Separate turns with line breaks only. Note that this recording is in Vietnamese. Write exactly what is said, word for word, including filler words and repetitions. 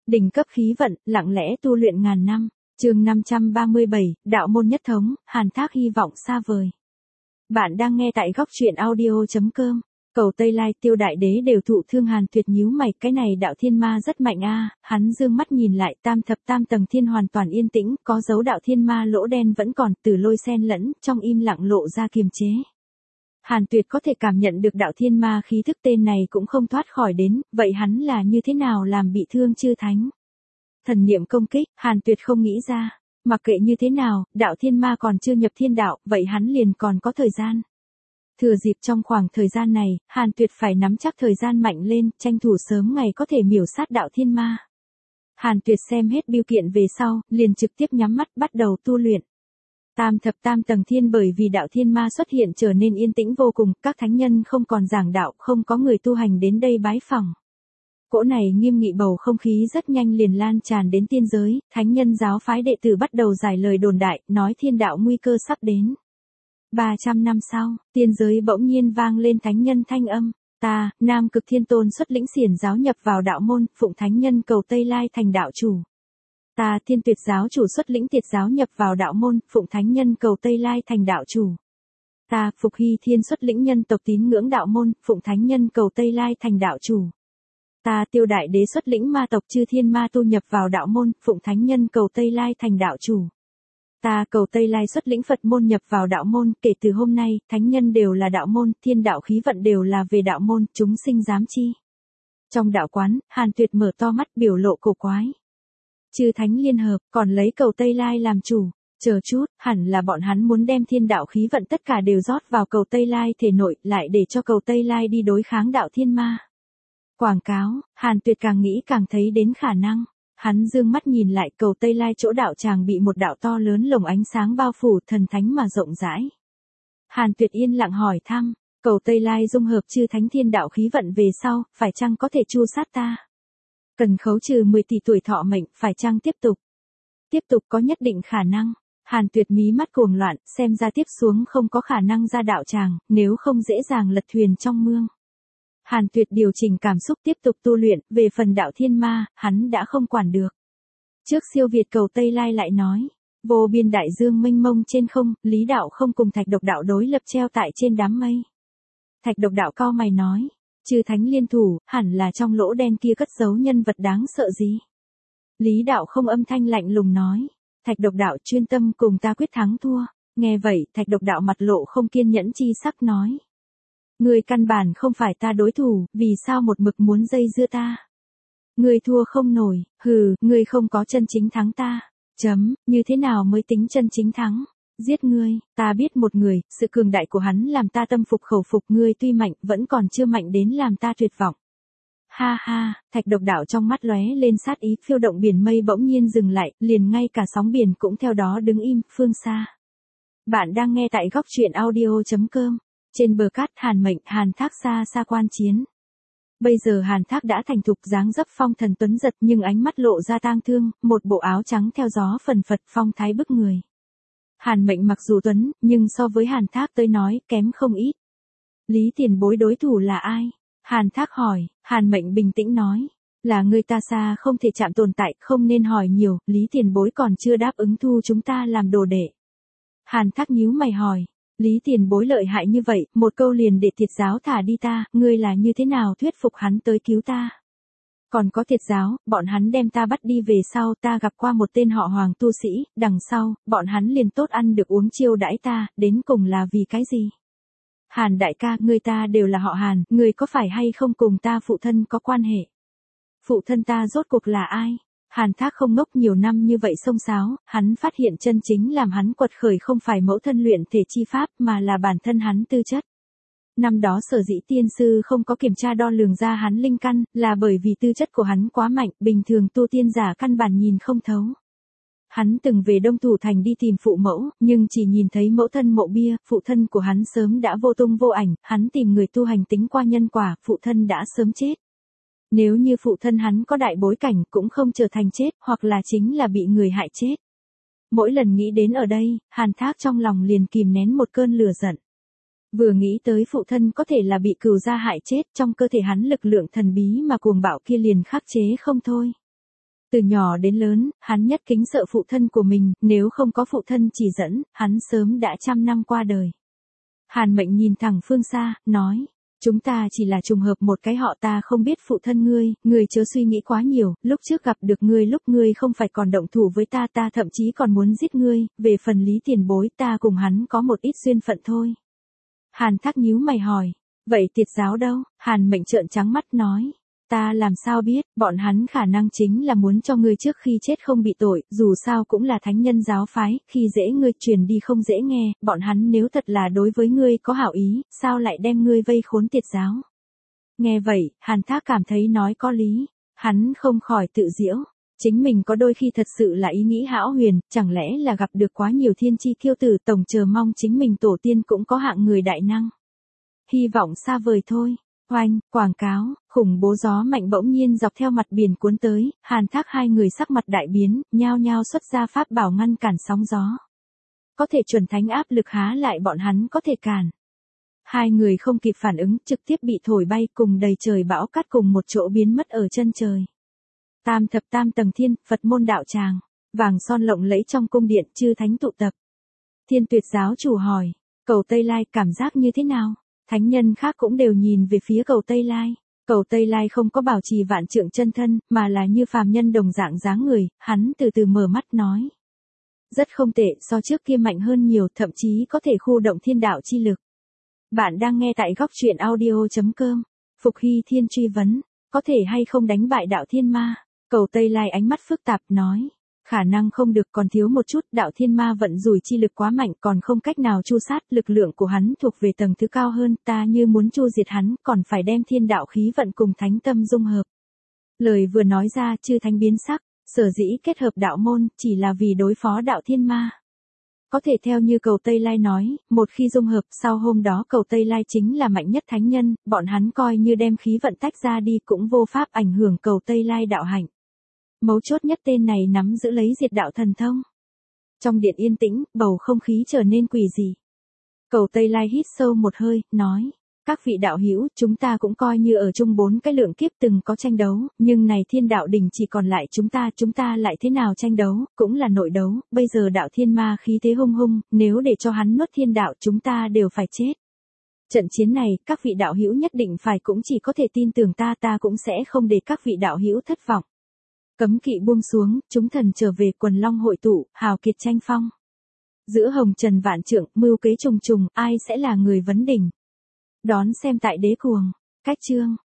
Đỉnh cấp khí vận, lặng lẽ tu luyện ngàn năm. Chương năm trăm ba mươi bảy, đạo môn nhất thống, Hàn Thác hy vọng xa vời. Bạn đang nghe tại góc truyện audio chấm com. Cầu Tây Lai, Tiêu Đại Đế đều thụ thương. Hàn Tuyệt nhíu mày, cái này đạo thiên ma rất mạnh a. À. Hắn dương mắt nhìn lại, tam thập tam tầng thiên hoàn toàn yên tĩnh, có dấu đạo thiên ma lỗ đen vẫn còn, Tử Lôi xen lẫn, trong im lặng lộ ra kiềm chế. Hàn Tuyệt có thể cảm nhận được đạo thiên ma khí thức, tên này cũng không thoát khỏi đến, vậy hắn là như thế nào làm bị thương chư thánh? Thần niệm công kích, Hàn Tuyệt không nghĩ ra, mặc kệ như thế nào, đạo thiên ma còn chưa nhập thiên đạo, vậy hắn liền còn có thời gian. Thừa dịp trong khoảng thời gian này, Hàn Tuyệt phải nắm chắc thời gian mạnh lên, tranh thủ sớm ngày có thể miểu sát đạo thiên ma. Hàn Tuyệt xem hết bưu kiện về sau, liền trực tiếp nhắm mắt bắt đầu tu luyện. Tam thập tam tầng thiên bởi vì đạo thiên ma xuất hiện trở nên yên tĩnh vô cùng, các thánh nhân không còn giảng đạo, không có người tu hành đến đây bái phỏng. Cỗ này nghiêm nghị bầu không khí rất nhanh liền lan tràn đến tiên giới, thánh nhân giáo phái đệ tử bắt đầu giải lời đồn đại, nói thiên đạo nguy cơ sắp đến. ba trăm năm sau, tiên giới bỗng nhiên vang lên thánh nhân thanh âm, ta, Nam Cực Thiên Tôn xuất lĩnh xiển giáo nhập vào đạo môn, phụng thánh nhân cầu Tây Lai thành đạo chủ. Ta, Thiên Tuyệt giáo chủ xuất lĩnh Tiệt giáo nhập vào đạo môn, phụng thánh nhân cầu Tây Lai thành đạo chủ. Ta, Phục Hy Thiên xuất lĩnh nhân tộc tín ngưỡng đạo môn, phụng thánh nhân cầu Tây Lai thành đạo chủ. Ta, Tiêu Đại Đế xuất lĩnh ma tộc chư thiên ma tu nhập vào đạo môn, phụng thánh nhân cầu Tây Lai thành đạo chủ. Ta, cầu Tây Lai xuất lĩnh Phật môn nhập vào đạo môn, kể từ hôm nay, thánh nhân đều là đạo môn, thiên đạo khí vận đều là về đạo môn, chúng sinh dám chi. Trong đạo quán, Hàn Tuyệt mở to mắt biểu lộ cổ quái. Chư thánh liên hợp, còn lấy cầu Tây Lai làm chủ. Chờ chút, hẳn là bọn hắn muốn đem thiên đạo khí vận tất cả đều rót vào cầu Tây Lai thể nội, lại để cho cầu Tây Lai đi đối kháng đạo thiên ma. Quảng cáo, Hàn Tuyệt càng nghĩ càng thấy đến khả năng. Hắn dương mắt nhìn lại, cầu Tây Lai chỗ đạo tràng bị một đạo to lớn lồng ánh sáng bao phủ, thần thánh mà rộng rãi. Hàn Tuyệt yên lặng hỏi thăm, cầu Tây Lai dung hợp chư thánh thiên đạo khí vận về sau, phải chăng có thể tru sát ta? Cần khấu trừ mười tỷ tuổi thọ mệnh, phải chăng tiếp tục? Tiếp tục có nhất định khả năng. Hàn Tuyệt mí mắt cuồng loạn, xem ra tiếp xuống không có khả năng ra đạo tràng, nếu không dễ dàng lật thuyền trong mương. Hàn Tuyệt điều chỉnh cảm xúc tiếp tục tu luyện, về phần đạo thiên ma, hắn đã không quản được. Trước siêu việt cầu Tây Lai lại nói, vô biên đại dương mênh mông trên không, Lý đạo không cùng Thạch Độc đạo đối lập treo tại trên đám mây. Thạch Độc đạo cau mày nói, chư thánh liên thủ, hẳn là trong lỗ đen kia cất giấu nhân vật đáng sợ gì? Lý đạo không âm thanh lạnh lùng nói, Thạch Độc đạo chuyên tâm cùng ta quyết thắng thua. Nghe vậy, Thạch Độc đạo mặt lộ không kiên nhẫn chi sắc nói. Ngươi căn bản không phải ta đối thủ, vì sao một mực muốn dây dưa ta? Ngươi thua không nổi, hừ, ngươi không có chân chính thắng ta. Chấm, như thế nào mới tính chân chính thắng? Giết ngươi, ta biết một người, sự cường đại của hắn làm ta tâm phục khẩu phục, ngươi tuy mạnh, vẫn còn chưa mạnh đến làm ta tuyệt vọng. Ha ha, Thạch Độc đạo trong mắt lóe lên sát ý, phiêu động biển mây bỗng nhiên dừng lại, liền ngay cả sóng biển cũng theo đó đứng im, phương xa. Bạn đang nghe tại góc truyện audio chấm com. Trên bờ cát Hàn Mệnh, Hàn Thác xa xa quan chiến. Bây giờ Hàn Thác đã thành thục dáng dấp phong thần tuấn giật, nhưng ánh mắt lộ ra tang thương, một bộ áo trắng theo gió phần phật, phong thái bức người. Hàn Mệnh mặc dù tuấn, nhưng so với Hàn Thác tới nói, kém không ít. Lý Tiền Bối đối thủ là ai? Hàn Thác hỏi. Hàn Mệnh bình tĩnh nói, là người ta xa không thể chạm tồn tại, không nên hỏi nhiều, Lý Tiền Bối còn chưa đáp ứng thu chúng ta làm đồ đệ. Hàn Thác nhíu mày hỏi, Lý Tiền Bối lợi hại như vậy, một câu liền để Tiệt giáo thả đi ta, ngươi là như thế nào thuyết phục hắn tới cứu ta? Còn có Tiệt giáo, bọn hắn đem ta bắt đi về sau, ta gặp qua một tên họ Hoàng tu sĩ, đằng sau, bọn hắn liền tốt ăn được uống chiêu đãi ta, đến cùng là vì cái gì? Hàn đại ca, ngươi ta đều là họ Hàn, ngươi có phải hay không cùng ta phụ thân có quan hệ? Phụ thân ta rốt cuộc là ai? Hàn Thác không ngốc nhiều năm như vậy xông xáo, hắn phát hiện chân chính làm hắn quật khởi không phải mẫu thân luyện thể chi pháp mà là bản thân hắn tư chất. Năm đó sở dĩ tiên sư không có kiểm tra đo lường ra hắn linh căn, là bởi vì tư chất của hắn quá mạnh, bình thường tu tiên giả căn bản nhìn không thấu. Hắn từng về Đông Thủ Thành đi tìm phụ mẫu, nhưng chỉ nhìn thấy mẫu thân mộ bia, phụ thân của hắn sớm đã vô tung vô ảnh, hắn tìm người tu hành tính qua nhân quả, phụ thân đã sớm chết. Nếu như phụ thân hắn có đại bối cảnh cũng không trở thành chết, hoặc là chính là bị người hại chết. Mỗi lần nghĩ đến ở đây, Hàn Thác trong lòng liền kìm nén một cơn lửa giận. Vừa nghĩ tới phụ thân có thể là bị cừu gia hại chết, trong cơ thể hắn lực lượng thần bí mà cuồng bạo kia liền khắc chế không thôi. Từ nhỏ đến lớn, hắn nhất kính sợ phụ thân của mình, nếu không có phụ thân chỉ dẫn, hắn sớm đã trăm năm qua đời. Hàn Mệnh nhìn thẳng phương xa, nói, chúng ta chỉ là trùng hợp một cái họ, ta không biết phụ thân ngươi, ngươi chớ suy nghĩ quá nhiều, lúc trước gặp được ngươi lúc ngươi không phải còn động thủ với ta, ta thậm chí còn muốn giết ngươi, về phần Lý tiền bối ta cùng hắn có một ít duyên phận thôi. Hàn Thác nhíu mày hỏi, vậy tiệt giáo đâu? Hàn Mệnh trợn trắng mắt nói, ta làm sao biết, bọn hắn khả năng chính là muốn cho ngươi trước khi chết không bị tội, dù sao cũng là thánh nhân giáo phái, khi dễ ngươi truyền đi không dễ nghe, bọn hắn nếu thật là đối với ngươi có hảo ý, sao lại đem ngươi vây khốn tiệt giáo? Nghe vậy, Hàn Thác cảm thấy nói có lý, hắn không khỏi tự giễu, chính mình có đôi khi thật sự là ý nghĩ hão huyền, chẳng lẽ là gặp được quá nhiều thiên chi kiêu tử, tổng chờ mong chính mình tổ tiên cũng có hạng người đại năng. Hy vọng xa vời thôi. Oanh, quảng cáo, khủng bố gió mạnh bỗng nhiên dọc theo mặt biển cuốn tới, Hàn Thác hai người sắc mặt đại biến, nhao nhao xuất ra pháp bảo ngăn cản sóng gió. Có thể chuẩn thánh áp lực há lại bọn hắn có thể cản. Hai người không kịp phản ứng, trực tiếp bị thổi bay cùng đầy trời bão cát cùng một chỗ biến mất ở chân trời. Tam thập tam tầng thiên, Phật môn đạo tràng, vàng son lộng lẫy trong cung điện, chư thánh tụ tập. Thiên Tuyệt giáo chủ hỏi, Cầu Tây Lai cảm giác như thế nào? Thánh nhân khác cũng đều nhìn về phía Cầu Tây Lai. Cầu Tây Lai không có bảo trì vạn trượng chân thân, mà là như phàm nhân đồng dạng dáng người, hắn từ từ mở mắt nói. Rất không tệ, so trước kia mạnh hơn nhiều, thậm chí có thể khu động thiên đạo chi lực. Bạn đang nghe tại góc truyện audio chấm com. Phục Hy Thiên truy vấn, có thể hay không đánh bại đạo thiên ma? Cầu Tây Lai ánh mắt phức tạp nói. Khả năng không được, còn thiếu một chút, đạo thiên ma vận rủi chi lực quá mạnh, còn không cách nào chu sát, lực lượng của hắn thuộc về tầng thứ cao hơn, ta như muốn chu diệt hắn, còn phải đem thiên đạo khí vận cùng thánh tâm dung hợp. Lời vừa nói ra, chư thánh biến sắc, sở dĩ kết hợp đạo môn, chỉ là vì đối phó đạo thiên ma. Có thể theo như Cầu Tây Lai nói, một khi dung hợp, sau hôm đó Cầu Tây Lai chính là mạnh nhất thánh nhân, bọn hắn coi như đem khí vận tách ra đi cũng vô pháp ảnh hưởng Cầu Tây Lai đạo hạnh. Mấu chốt nhất tên này nắm giữ lấy diệt đạo thần thông. Trong điện yên tĩnh, bầu không khí trở nên quỷ dị. Cầu Tây Lai hít sâu một hơi, nói. Các vị đạo hữu, chúng ta cũng coi như ở chung bốn cái lượng kiếp từng có tranh đấu, nhưng này thiên đạo đỉnh chỉ còn lại chúng ta, chúng ta lại thế nào tranh đấu, cũng là nội đấu, bây giờ đạo thiên ma khí thế hung hung, nếu để cho hắn nuốt thiên đạo chúng ta đều phải chết. Trận chiến này, các vị đạo hữu nhất định phải cũng chỉ có thể tin tưởng ta, ta cũng sẽ không để các vị đạo hữu thất vọng. Cấm kỵ buông xuống, chúng thần trở về, quần long hội tụ, hào kiệt tranh phong. Giữa hồng trần vạn trượng, mưu kế trùng trùng, ai sẽ là người vấn đỉnh? Đón xem tại Đế Cuồng. Cách chương.